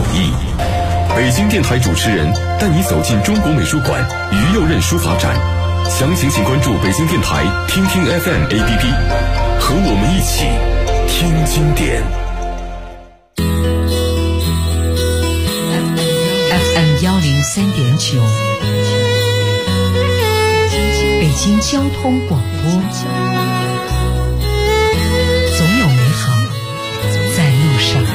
意。北京电台主持人带你走进中国美术馆于右任书法展，详情请关注北京电台听听 FM APP， 和我们一起听经典。 FM 103.9，北京交通广播，总有美好在路上。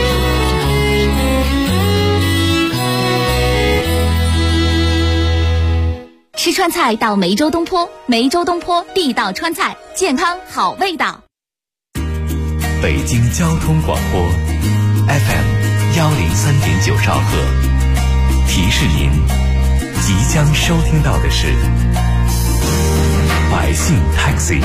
吃川菜到梅州东坡，梅州东坡地道川菜，健康好味道。 北京交通广播 FM 103.9兆赫，提示您即将收听到的是百姓 Taxi。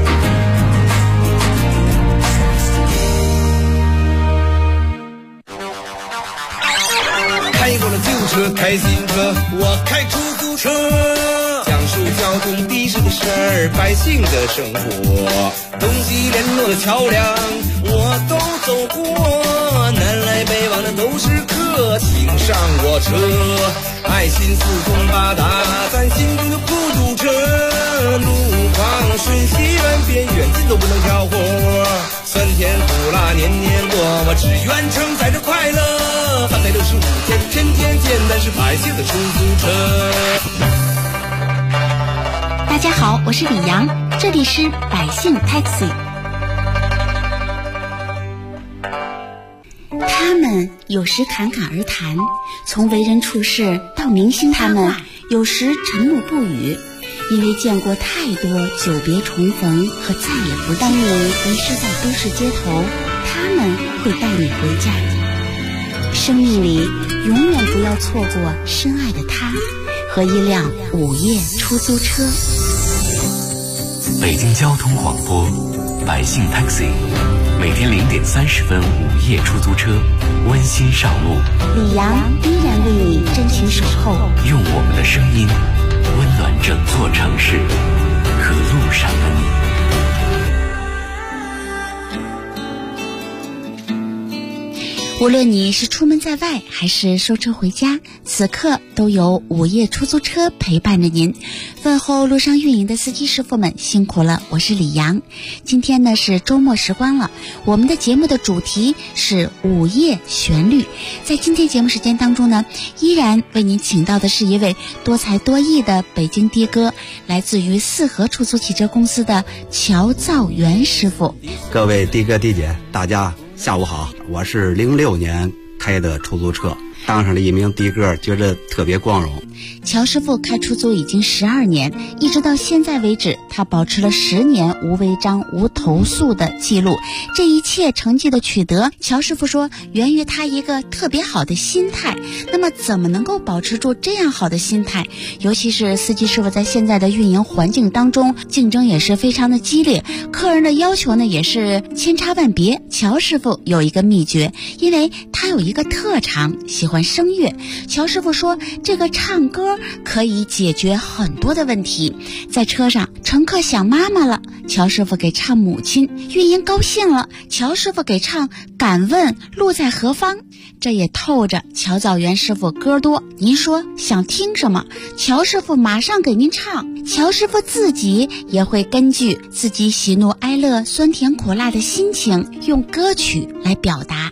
开过了旧车，开新车，我开出租车，讲述交通的士的事儿，百姓的生活，东西联络的桥梁我都走过，南来北往的都是客，请上我车，爱心四通八达，咱心中的孤独车，路况瞬息万变，远近都不能挑活，酸甜苦辣年年过，我只愿承载着快乐，365天，天天见，但是百姓的出租车。 大家好，我是李阳，这里是百姓 Taxi。他们有时侃侃而谈，从为人处事到明星，他们有时沉默不语，因为见过太多久别重逢和再也不见。当你迷失在都市街头，他们会带你回家。生命里永远不要错过深爱的他和一辆午夜出租车。 北京交通广播百姓 Taxi， 每天0点30分午夜出租车温馨上路， 李阳依然为你真情守候， 用我们的声音温暖整座城市和路上的你。 无论你是出门在外还是收车回家，此刻都有午夜出租车陪伴着您。问候路上运营的司机师傅们辛苦了，我是李阳。今天呢是周末时光了，我们的节目的主题是午夜旋律。在今天节目时间当中呢，依然为您请到的是一位多才多艺的北京的哥，来自于四合出租汽车公司的乔造元师傅。 各位的哥的姐，大家下午好，我是06年开的出租车，当上了一名的哥，觉得特别光荣。 乔师傅开出租已经12年，一直到现在为止，他保持了10年无违章、无投诉的记录。这一切成绩的取得，乔师傅说源于他一个特别好的心态。那么怎么能够保持住这样好的心态？尤其是司机师傅在现在的运营环境当中，竞争也是非常的激烈，客人的要求呢也是千差万别。乔师傅有一个秘诀，因为他有一个特长，喜欢声乐。乔师傅说这个唱歌可以解决很多的问题。在车上，乘客想妈妈了，乔师傅给唱母亲；运营高兴了，乔师傅给唱敢问路在何方。这也透着乔造元师傅歌多，您说想听什么，乔师傅马上给您唱。乔师傅自己也会根据自己喜怒哀乐、酸甜苦辣的心情，用歌曲来表达。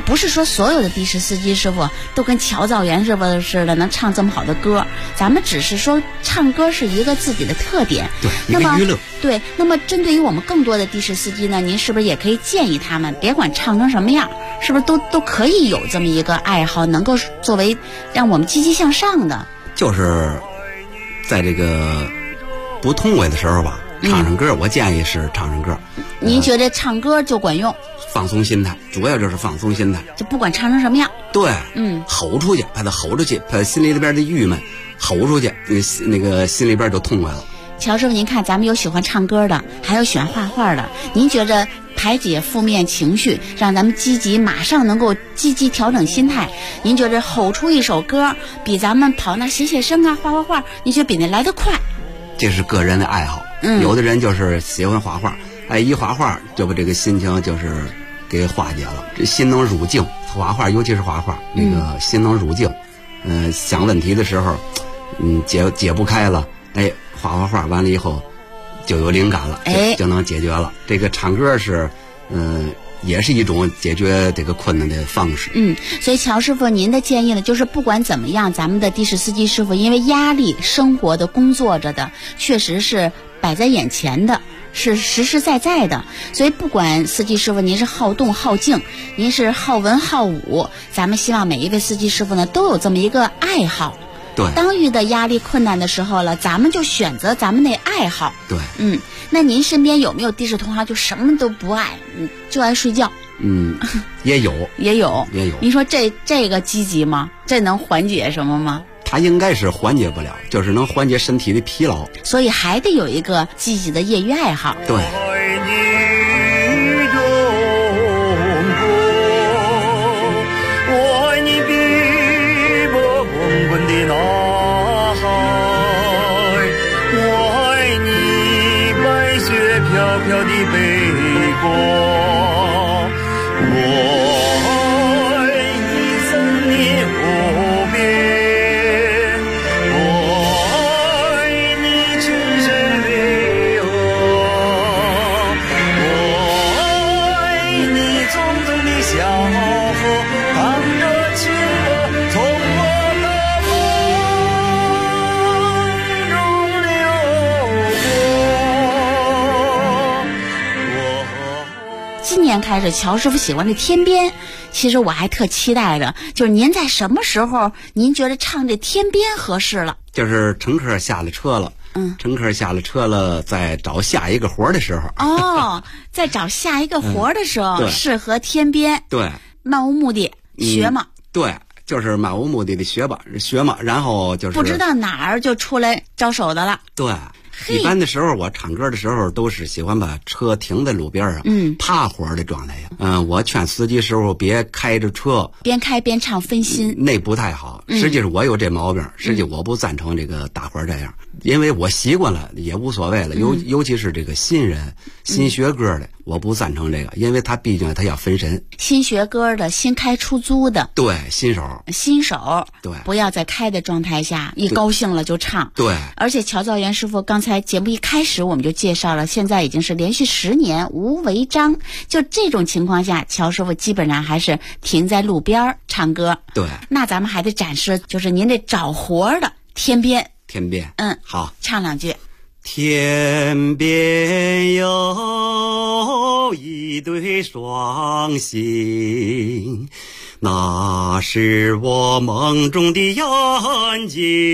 不是说所有的的士司机师傅都跟乔造元师傅似的能唱这么好的歌，咱们只是说唱歌是一个自己的特点， 对， 那么一个娱乐。 对，那么针对于我们更多的的士司机呢，您是不是也可以建议他们，别管唱成什么样，是不是都可以有这么一个爱好，能够作为让我们积极向上的？ 就是在这个不痛快的时候吧，唱唱歌，我建议是唱唱歌。 您觉得唱歌就管用？ 放松心态，主要就是放松心态。 就不管唱成什么样。 对，吼出去，把他吼出去，把心里边的郁闷吼出去，那个心里边就痛快了。 乔师傅，您看咱们有喜欢唱歌的，还有喜欢画画的，您觉着排解负面情绪，让咱们积极，马上能够积极调整心态，您觉着吼出一首歌比咱们跑那写声啊、画画，您觉得比那来得快？ 这是个人的爱好，有的人就是喜欢画画，一画画就把这个心情就是给化解了，这心能入静。画画尤其是画画，那个心能入静，想问题的时候，解不开了，画画完了以后就有灵感了，就能解决了。这个唱歌是也是一种解决这个困难的方式。 所以乔师傅您的建议呢，就是不管怎么样，咱们的的士司机师傅因为压力生活的工作着的，确实是摆在眼前的，是实实在在的。所以不管司机师傅您是好动好静，您是好文好武，咱们希望每一位司机师傅呢都有这么一个爱好。 对， 当遇到压力困难的时候了，咱们就选择咱们那爱好。 对， 那您身边有没有的士同行就什么都不爱，就爱睡觉？ 也有。 您说这个积极吗？这能缓解什么吗？ 它应该是缓解不了，就是能缓解身体的疲劳。 所以还得有一个积极的业余爱好。 对。 今年开始，乔师傅喜欢这天边，其实我还特期待着，就是您在什么时候您觉得唱这天边合适了？ 就是乘客下了车了，乘客下了车了，在找下一个活的时候。 在找下一个活的时候，适合天边。 对， 漫无目的学嘛。 对，就是漫无目的的学嘛，然后就是不知道哪儿就出来招手的了。 对。一般的时候，我唱歌的时候都是喜欢把车停在路边上，趴活的状态下。我劝司机师傅别开着车， 边开边唱分心， 那不太好。实际是我有这毛病，实际我不赞成这个大伙儿这样，因为我习惯了也无所谓了。尤其是这个新人、新学歌的，我不赞成这个，因为他毕竟他要分神。 新学歌的、新开出租的， 对，新手， 对，不要在开的状态下一高兴了就唱。 对， 而且乔造元师傅刚才节目一开始我们就介绍了，现在已经是连续10年无违章。就这种情况下，乔师傅基本上还是停在路边唱歌。 对， 那咱们还得展示，就是您这找活的天边。 好， 唱两句。 天边有一对双星，那是我梦中的眼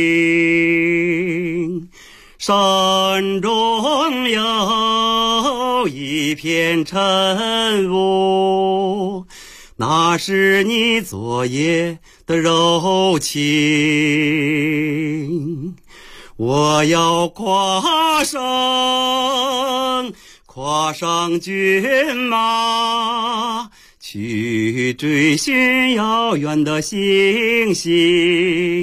睛。山中有一片晨雾，那是你昨夜的柔情。我要跨上骏马，去追寻遥远的星星。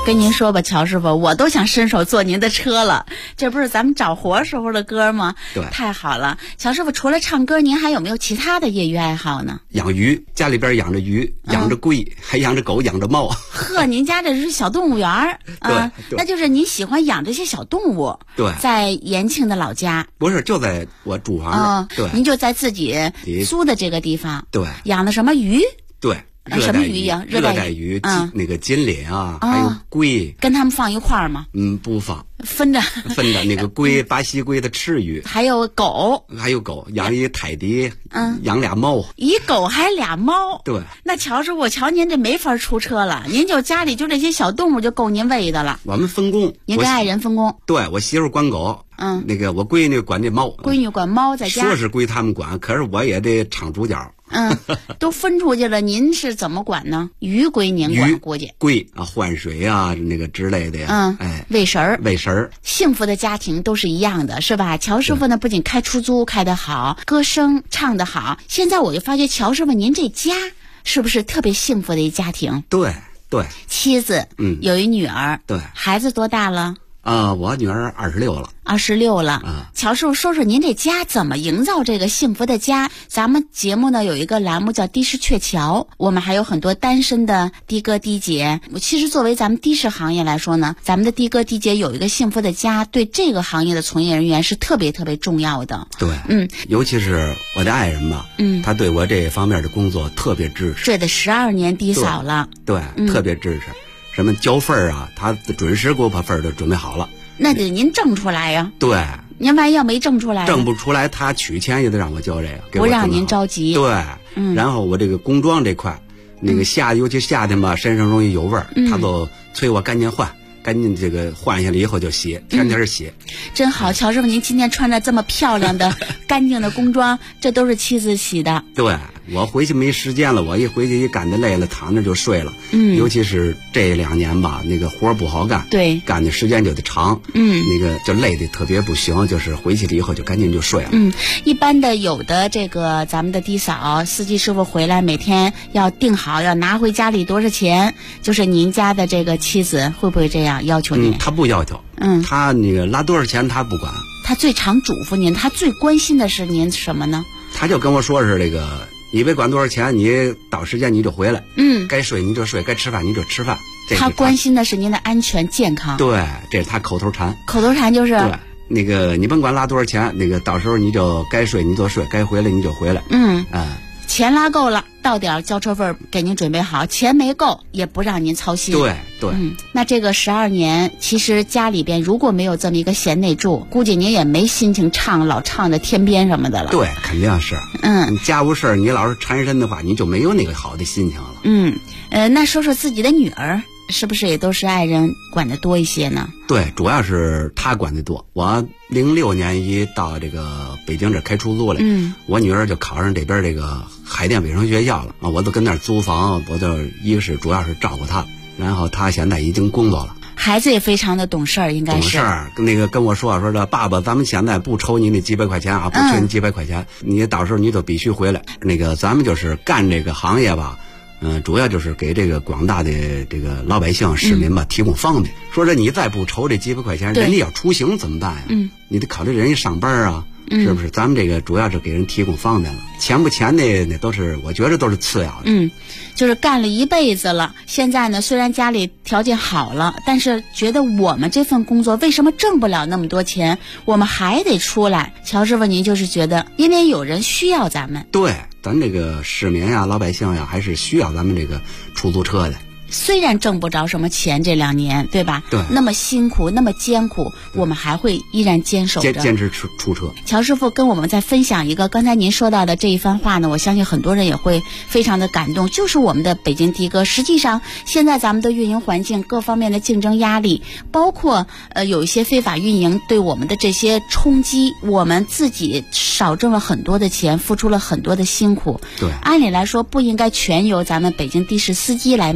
跟您说吧，乔师傅，我都想伸手坐您的车了。这不是咱们找活时候的歌吗？ 对， 太好了。乔师傅，除了唱歌，您还有没有其他的业余爱好呢？ 养鱼，家里边养着鱼，养着龟，还养着狗，养着猫。 呵，您家这是小动物园儿啊？ 对， 那就是您喜欢养这些小动物。 对， 在延庆的老家。 不是，就在我住房这。对， 您就在自己租的这个地方。 对， 养的什么鱼？ 对。 什么鱼呀？ 热带鱼，那个金鳞啊，还有龟， 跟他们放一块儿吗？ 不放， 分着那个龟，巴西龟的赤鱼， 还有狗， 养一泰迪，养俩猫， 一狗还俩猫。 对， 那乔师傅，我瞧您这没法出车了，您就家里就这些小动物就够您喂的了。 我们分工， 您跟爱人分工。 对，我媳妇管狗，那个我闺女管这猫， 闺女管猫在家， 说是归他们管，可是我也得唱主角。 都分出去了，您是怎么管呢？鱼归您管，估计龟啊，换水啊，那个之类的呀。 喂食儿。 幸福的家庭都是一样的，是吧？乔师傅呢，不仅开出租开得好，歌声唱得好。现在我就发觉，乔师傅您这家是不是特别幸福的一家庭？ 对， 妻子，有一女儿， 对， 孩子多大了？ 我女儿26了。 26了。乔师傅，说说您这家怎么营造这个幸福的家？咱们节目呢有一个栏目叫的士鹊桥，我们还有很多单身的的哥的姐。其实作为咱们的士行业来说呢，咱们的的哥的姐有一个幸福的家，对这个行业的从业人员是特别特别重要的。 对，尤其是我的爱人吧，他对我这方面的工作特别支持。 这得12年的嫂了。 对，特别支持。什么交份啊，他准时给我把份都准备好了。 那得您挣出来呀。 对， 您万一要没挣出来， 挣不出来，他取钱也得让我交这个，给我不让您着急。 对，然后我这个工装这块，那个尤其夏天吧，身上容易有味儿，他都催我赶紧换。赶紧这个换下来以后就洗，天天洗。 真好，乔师傅，您今天穿着这么漂亮的、干净的工装，这都是妻子洗的。 对，我回去没时间了，我一回去一干的累了，躺着就睡了。尤其是这2年吧，那个活不好干， 对， 干的时间就得长。那个就累的特别不行，就是回去了以后就赶紧就睡了。 一般的有的这个咱们的的嫂司机师傅回来，每天要定好要拿回家里多少钱，就是您家的这个妻子会不会这样要求您？ 他不要求。他那个拿多少钱他不管。 他最常嘱咐您，他最关心的是您什么呢？ 他就跟我说是这个，你别管多少钱，你到时间你就回来。该睡你就睡，该吃饭你就吃饭。 他关心的是您的安全健康。 对，这是他口头禅。 口头禅就是对，那个你甭管拉多少钱，那个到时候你就该睡你就睡，该回来你就回来。钱拉够了，到点交车费给您准备好，钱没够也不让您操心。 对， 那这个12年，其实家里边如果没有这么一个贤内助，估计您也没心情老唱的天边什么的了。 对，肯定是。家务事你老是缠身的话，你就没有那个好的心情了。 那说说自己的女儿，是不是也都是爱人管得多一些呢？ 对，主要是他管得多。我06年一到这个北京这开出租来，我女儿就考上这边这个海淀卫生学校了啊，我都跟那儿租房，我就一个是主要是照顾她，然后她现在已经工作了。 孩子也非常的懂事儿，应该是懂事儿。那个跟我说这爸爸，咱们现在不抽你那几百块钱啊，不缺你几百块钱，你到时候你都必须回来。那个咱们就是干这个行业吧。主要就是给这个广大的这个老百姓市民吧提供方便。说这你再不筹这几百块钱，人家要出行怎么办呀？你得考虑人家上班啊，是不是？咱们这个主要是给人提供方便了，钱不钱的那都是我觉得都是次要的。 就是干了一辈子了，现在呢虽然家里条件好了，但是觉得我们这份工作为什么挣不了那么多钱，我们还得出来。乔师傅，您就是觉得因为有人需要咱们。 对，咱这个市民呀、老百姓呀，还是需要咱们这个出租车的。 虽然挣不着什么钱这2年，对吧？ 对， 那么辛苦，那么艰苦，我们还会依然坚守着， 坚持出车。 乔师傅跟我们再分享一个，刚才您说到的这一番话呢，我相信很多人也会非常的感动。就是我们的北京的哥，实际上现在咱们的运营环境各方面的竞争压力，包括有一些非法运营对我们的这些冲击，我们自己少挣了很多的钱，付出了很多的辛苦。 对， 按理来说不应该全由咱们北京的士司机来买单的。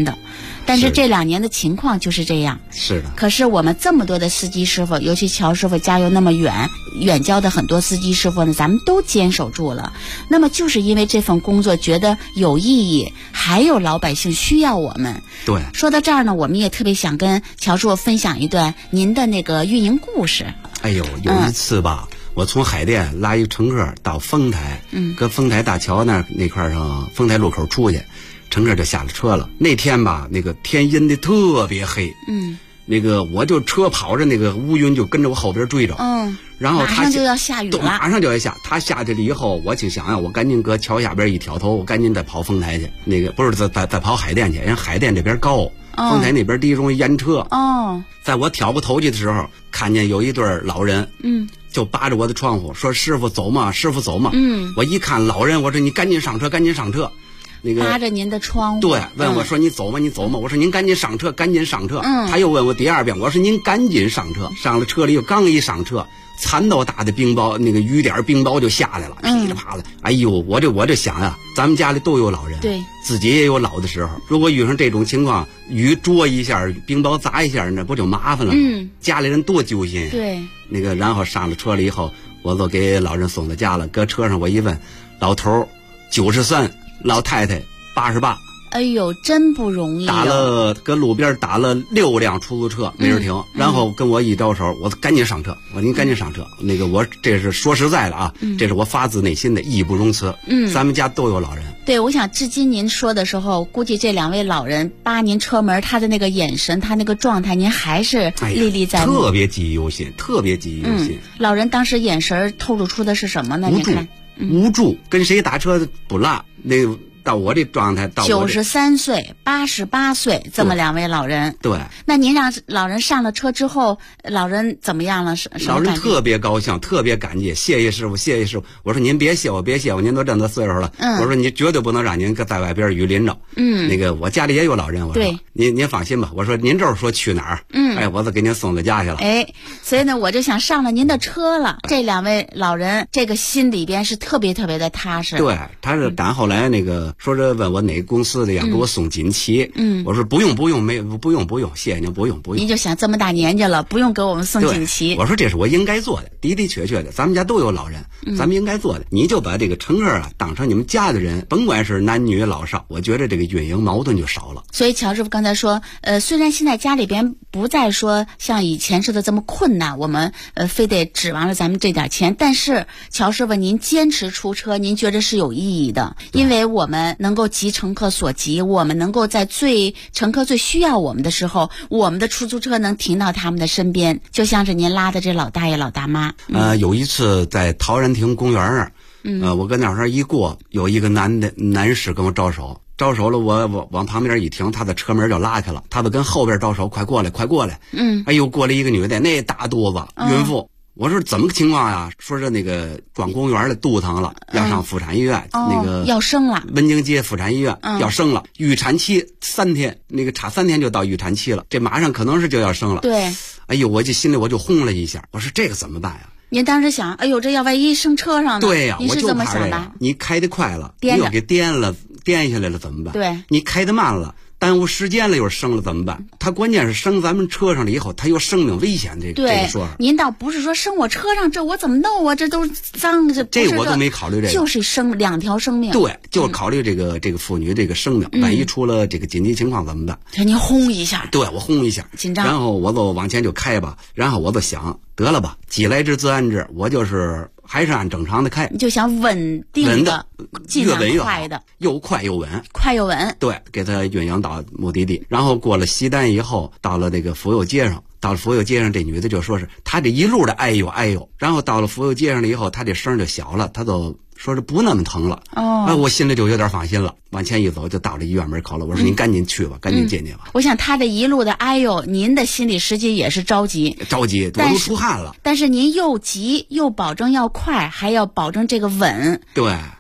的。但是这2年的情况就是这样。 是的。 可是我们这么多的司机师傅，尤其乔师傅家又那么远交的很多司机师傅呢，咱们都坚守住了。那么就是因为这份工作觉得有意义，还有老百姓需要我们。 对。 说到这儿呢，我们也特别想跟乔师傅分享一段您的那个运营故事。 哎呦，有一次吧，我从海淀拉一乘客到丰台，搁丰台大桥那块上丰台路口出去，乘客就下了车了。那天吧，那个天阴的特别黑，那个我就车跑着，那个乌云就跟着我后边追着，然后马上就要下雨了， 马上就要下。他下去了以后，我就想我赶紧搁桥下边一挑头，我赶紧再跑丰台去。那个不是再跑海淀去，人海淀这边高，丰台那边低，容易淹车。在我挑过头去的时候，看见有一对老人，就扒着我的窗户说：“师傅走嘛，师傅走嘛。”我一看老人，我说：“你赶紧上车，赶紧上车。”那个扒着您的窗户， 对，问我说：“你走吗？你走吗？”我说：“您赶紧上车，赶紧上车。”他又问我第2遍，我说：“您赶紧上车。”上了车里，刚一上车，蚕豆大的冰雹，那个雨点冰雹就下来了，噼里啪啦。哎呦，我这想呀，咱们家里都有老人， 对， 自己也有老的时候。如果遇上这种情况，雨捉一下，冰雹砸一下，那不就麻烦了吗？家里人多揪心。 对， 那个然后上了车了以后，我就给老人送到家了。搁车上我一问，老头93，老太太88。 哎呦，真不容易。 搁路边打了6辆出租车，没人停，然后跟我一招手，我赶紧上车。我说您赶紧上车。那个我这是说实在的啊，这是我发自内心的，义不容辞。咱们家都有老人。 对，我想至今您说的时候，估计这2位老人扒您车门，他的那个眼神，他那个状态，您还是历历在目， 特别记忆犹新，特别记忆犹新。 老人当时眼神透露出的是什么呢？您看， 无助，跟谁打车不落。那个到我这状态，到 93岁、88岁这么2位老人。 对。 那您让老人上了车之后，老人怎么样了？ 老人特别高兴，特别感激，谢谢师傅，谢谢师傅。我说您别谢我，别谢我，您都这么岁数了。我说你绝对不能让您在外边雨淋着。那个我家里也有老人，我说您放心吧。我说您这儿说去哪儿？哎，我就给您送到家去了。 哎，所以呢，我就想上了您的车了。这2位老人，这个心里边是特别特别的踏实。 对，他是赶后来那个。说着问我哪个公司的呀，给我送锦旗。我说不用，谢谢您，不用。 您就想这么大年纪了，不用给我们送锦旗。 我说这是我应该做的，的的确确的，咱们家都有老人，咱们应该做的。你就把这个乘客啊当成你们家的人，甭管是男女老少，我觉得这个运营矛盾就少了。 所以乔师傅刚才说，虽然现在家里边不再说像以前似的这么困难，我们非得指望着咱们这点钱，但是乔师傅您坚持出车，您觉得是有意义的，因为我们能够急乘客所急，我们能够在乘客最需要我们的时候，我们的出租车能停到他们的身边，就像是您拉的这老大爷老大妈。 有一次在陶然亭公园那儿，我跟那儿一过，有一个男士跟我招手了，我往旁边一停，他的车门就拉开了，他就跟后边招手，快过来。哎呦，过来一个女的，那大肚子，孕妇。我说怎么个情况呀？说是那个逛公园的肚疼了，要上妇产医院，那个要生了。 文京街妇产医院要生了，预产期3天，那个差3天就到预产期了，这马上可能是就要生了。 对。 哎呦，我心里我就轰了一下，我说这个怎么办呀？ 您当时想，哎呦，这要万一生车上呢？ 对呀， 您是这么想的。 你开得快了，你又给颠下来了怎么办？ 对， 你开得慢了，耽误时间了，又生了怎么办？他关键是生咱们车上了以后，他有生命危险这个说法。 您倒不是说生我车上，这我怎么弄啊？这都脏， 这我都没考虑这个， 就是2条生命。 对，就是考虑这个妇女这个生命，万一出了这个紧急情况怎么办？ 您轰一下。对， 我轰一下， 紧张。 然后我就往前就开吧，然后我就想得了吧，既来之则安之，我就是还是按正常的开。 你就想稳定的，尽量快的， 又快又稳。对，给他运营到目的地。然后过了西单以后，到了这个府右街上。到了府右街上，这女的就说是她这一路的哎呦，然后到了府右街上了以后，她这声就小了，她都说是不那么疼了。我心里就有点放心了。往前一走，就到了医院门口了。我说您赶紧去吧，赶紧进去吧。 我想她这一路的哎呦，您的心里实际也是着急， 我都出汗了。 但是您又急又保证要快，还要保证这个稳。 对。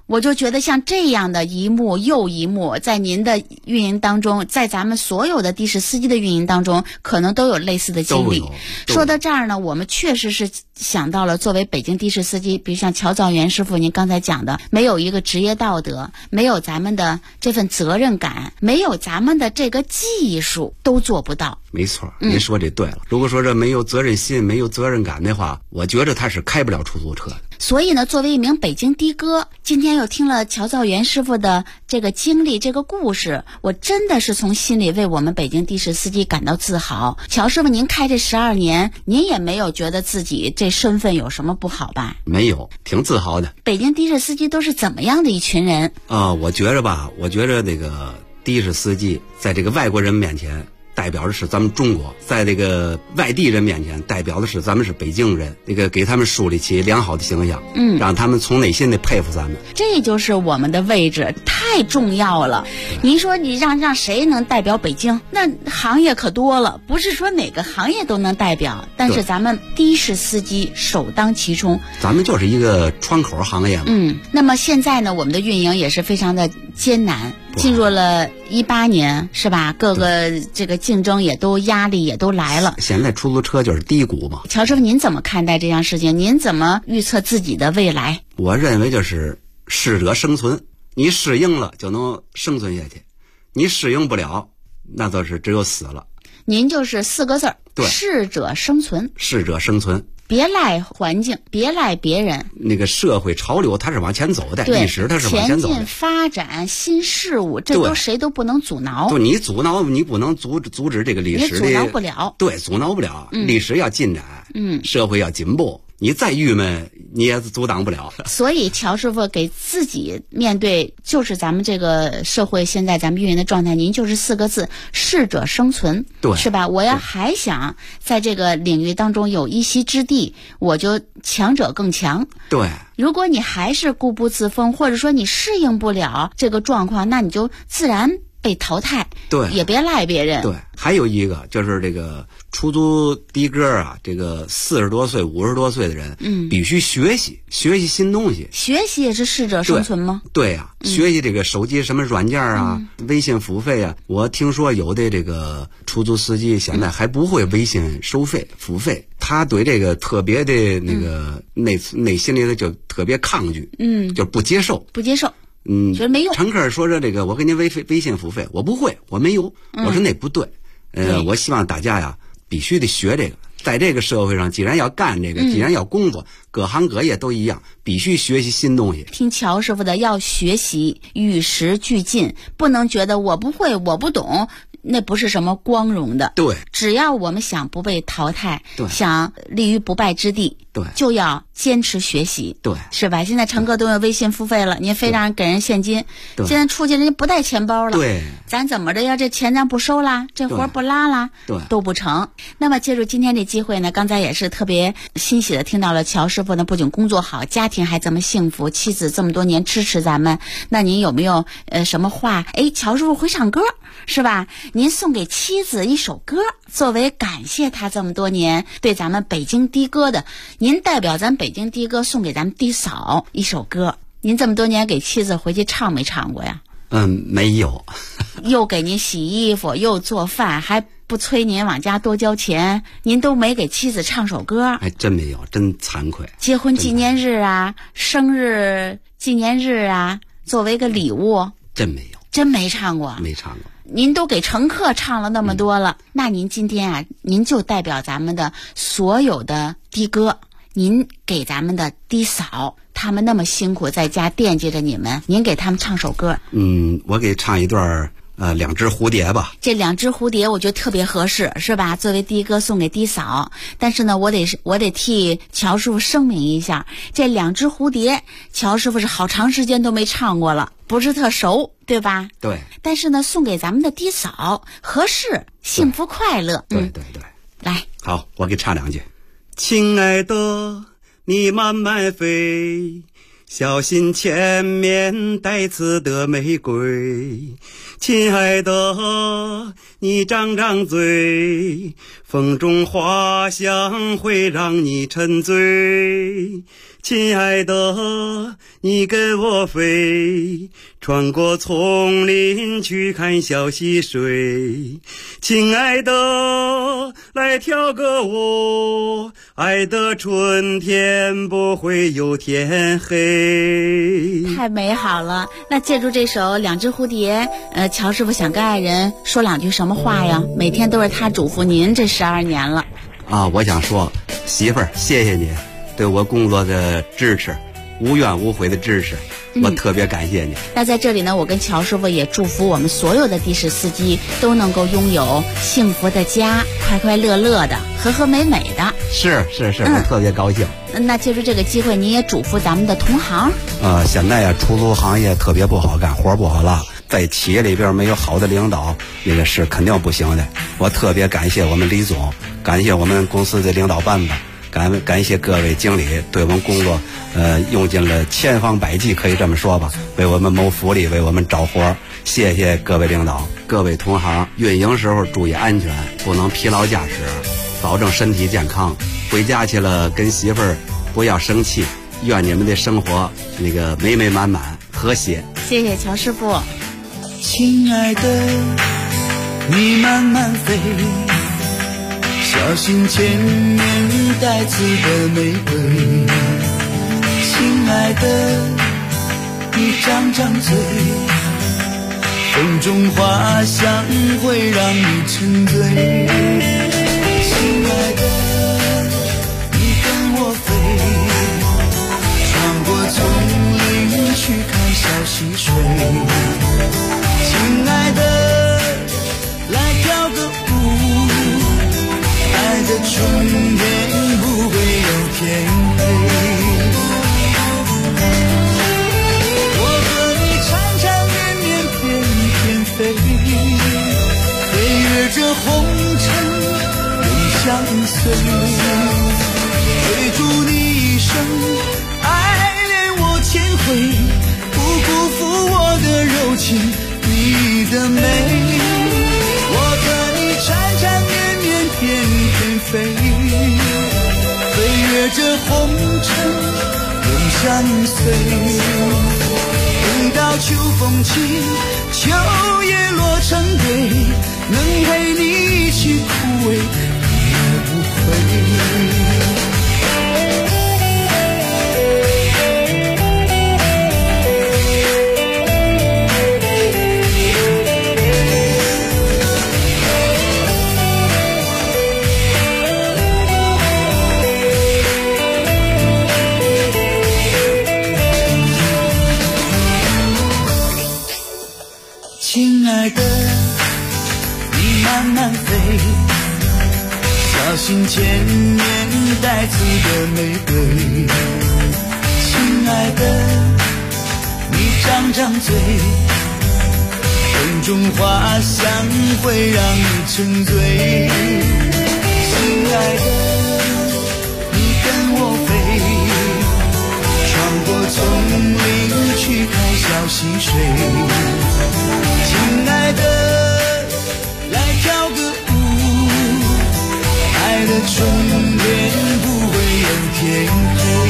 我就觉得像这样的一幕又一幕，在您的运营当中，在咱们所有的的士司机的运营当中，可能都有类似的经历。说到这儿呢，我们确实是想到了作为北京的士司机，比如像乔兆元师傅您刚才讲的，没有一个职业道德，没有咱们的这份责任感，没有咱们的这个技术，都做不到。 没错，您说这对了。如果说这没有责任心、没有责任感的话，我觉得他是开不了出租车的。 所以呢，作为一名北京的哥，今天又听了乔兆元师傅的这个经历、这个故事，我真的是从心里为我们北京的士司机感到自豪。乔师傅，您开这12年，您也没有觉得自己这身份有什么不好吧？ 没有，挺自豪的。 北京的士司机都是怎么样的一群人？ 我觉着那个的士司机在这个外国人面前代表的是咱们中国，在这个外地人面前代表的是咱们是北京人，这个给他们树立起良好的形象，让他们从内心的佩服咱们。 这就是我们的位置，太重要了。您说你让谁能代表北京？那行业可多了，不是说哪个行业都能代表，但是咱们的士司机首当其冲。 咱们就是一个窗口行业嘛。 那么现在呢，我们的运营也是非常的艰难。进入了18年，是吧？各个这个竞争也都压力也都来了。 现在出租车就是低谷嘛。 乔师傅，您怎么看待这样事情？您怎么预测自己的未来？ 我认为就是适者生存，你适应了就能生存下去，你适应不了，那就是只有死了。 您就是4个字儿， 对， 适者生存。 适者生存。 别赖环境，别赖别人。 那个社会潮流它是往前走的，历史它是往前走的。 前进发展新事物，这都谁都不能阻挠。 对，你阻挠，你不能阻止这个历史的， 你阻挠不了。 对，阻挠不了。历史要进展，社会要进步。你再郁闷，你也阻挡不了。 所以乔师傅给自己面对，就是咱们这个社会现在咱们运营的状态，您就是4个字：适者生存， 对， 是吧？我要还想在这个领域当中有一席之地，我就强者更强。 对。 如果你还是固步自封，或者说你适应不了这个状况，那你就自然被淘汰。 对， 也别赖别人。 对，还有一个就是这个出租的哥啊，这个40多岁、50多岁的人，必须学习新东西。 学习也是适者生存吗？ 对呀，学习这个手机什么软件啊，微信付费啊。我听说有的这个出租司机现在还不会微信收费付费，他对这个特别的那个内心里头就特别抗拒，就不接受。觉得没用。乘客说这个，我给您微信付费，我不会，我没有。我说那不对。我希望大家呀，必须得学这个。在这个社会上，既然要干这个，既然要工作，各行各业都一样，必须学习新东西。 听乔师傅的，要学习，与时俱进，不能觉得我不会，我不懂。那不是什么光荣的。 对， 只要我们想不被淘汰， 对， 想立于不败之地， 对， 就要坚持学习， 对， 是吧？现在乘客都用微信付费了，您非让人给人现金， 对， 现在出去人家不带钱包了， 对， 咱怎么着呀？这钱咱不收啦，这活不拉啦， 对， 都不成。那么借助今天这机会呢，刚才也是特别欣喜的听到了乔师傅呢，不仅工作好，家庭还这么幸福，妻子这么多年支持咱们。那您有没有什么话？乔师傅会唱歌是吧？您送给妻子一首歌，作为感谢他这么多年对咱们北京的哥的，您代表咱北京的哥送给咱们的嫂一首歌，您这么多年给妻子回去唱没唱过呀？ 没有。 又给您洗衣服，又做饭，还不催您往家多交钱，您都没给妻子唱首歌？ 还真没有，真惭愧。 结婚纪念日啊，生日纪念日啊，作为个礼物， 真没有， 真没唱过， 没唱过。 您都给乘客唱了那么多了，那您今天啊，您就代表咱们的所有的的哥，您给咱们的的嫂，他们那么辛苦在家惦记着你们，您给他们唱首歌。 我给唱一段两只蝴蝶吧。 这两只蝴蝶我觉得特别合适，是吧？作为的哥送给的嫂，但是呢，我得替乔师傅声明一下，这两只蝴蝶，乔师傅是好长时间都没唱过了，不是特熟，对吧？ 对。 但是呢，送给咱们的的嫂合适，幸福快乐。 对。 来， 好，我给唱两句。亲爱的，你慢慢飞， 小心前面带刺的玫瑰。亲爱的，你张张嘴，风中花香会让你沉醉。亲爱的，你跟我飞，穿过丛林去看小溪水。亲爱的，来跳个舞，爱的春天不会有天黑。 太美好了。那借助这首《两只蝴蝶》，乔师傅想跟爱人说两句什么话呀？每天都是他嘱咐您这12年了。 我想说，媳妇儿，谢谢你对我工作的支持，无怨无悔的支持，我特别感谢你。 那在这里呢，我跟乔师傅也祝福我们所有的的士司机都能够拥有幸福的家，快快乐乐的，和和美美的。 是，我特别高兴。 那借助这个机会，您也嘱咐咱们的同行。 现在出租行业特别不好干，活不好拉，在企业里边没有好的领导，那个是肯定不行的。我特别感谢我们李总，感谢我们公司的领导班子，感谢各位经理对我们工作用尽了千方百计，可以这么说吧，为我们谋福利，为我们找活。谢谢各位领导，各位同行，运营时候注意安全，不能疲劳驾驶，保证身体健康。回家去了跟媳妇儿不要生气，愿你们的生活那个美美满满和谐。 谢谢乔师傅。 亲爱的，你慢慢飞，小心前面带刺的玫瑰。亲爱的，你张张嘴，风中花香会让你沉醉。亲爱的，你跟我飞，穿过丛林去看小溪水。亲爱的，来跳个舞，爱的春天不会有天黑。我和你缠缠绵绵翩翩飞，飞越这红尘永相随，追逐你一生，爱恋我千回，不辜负我的柔情，你的美。我和你缠缠绵绵翩翩飞，飞越这红尘永相随。等到秋风起，秋叶落成堆，能陪你一起枯萎，也不悔。亲爱的，你慢慢飞，小心前面带刺的玫瑰。亲爱的，你张张嘴，风中花香会让你沉醉。亲爱的，你跟我飞，穿过丛林去看小溪水。亲爱的，来跳个舞，爱的春天不会有天黑。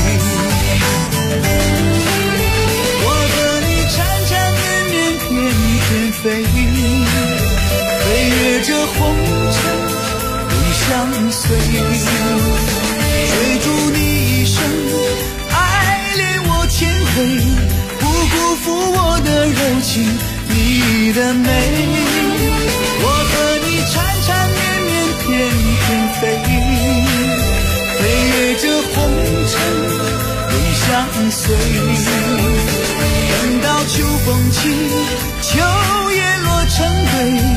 我和你缠缠绵绵翩翩飞，飞越这红尘永相随，追逐你一生，爱恋我千回，不辜负我的柔情，你的美。我和你缠缠绵绵翩翩飞，飞越这红尘永相随。等到秋风起，秋叶落成堆。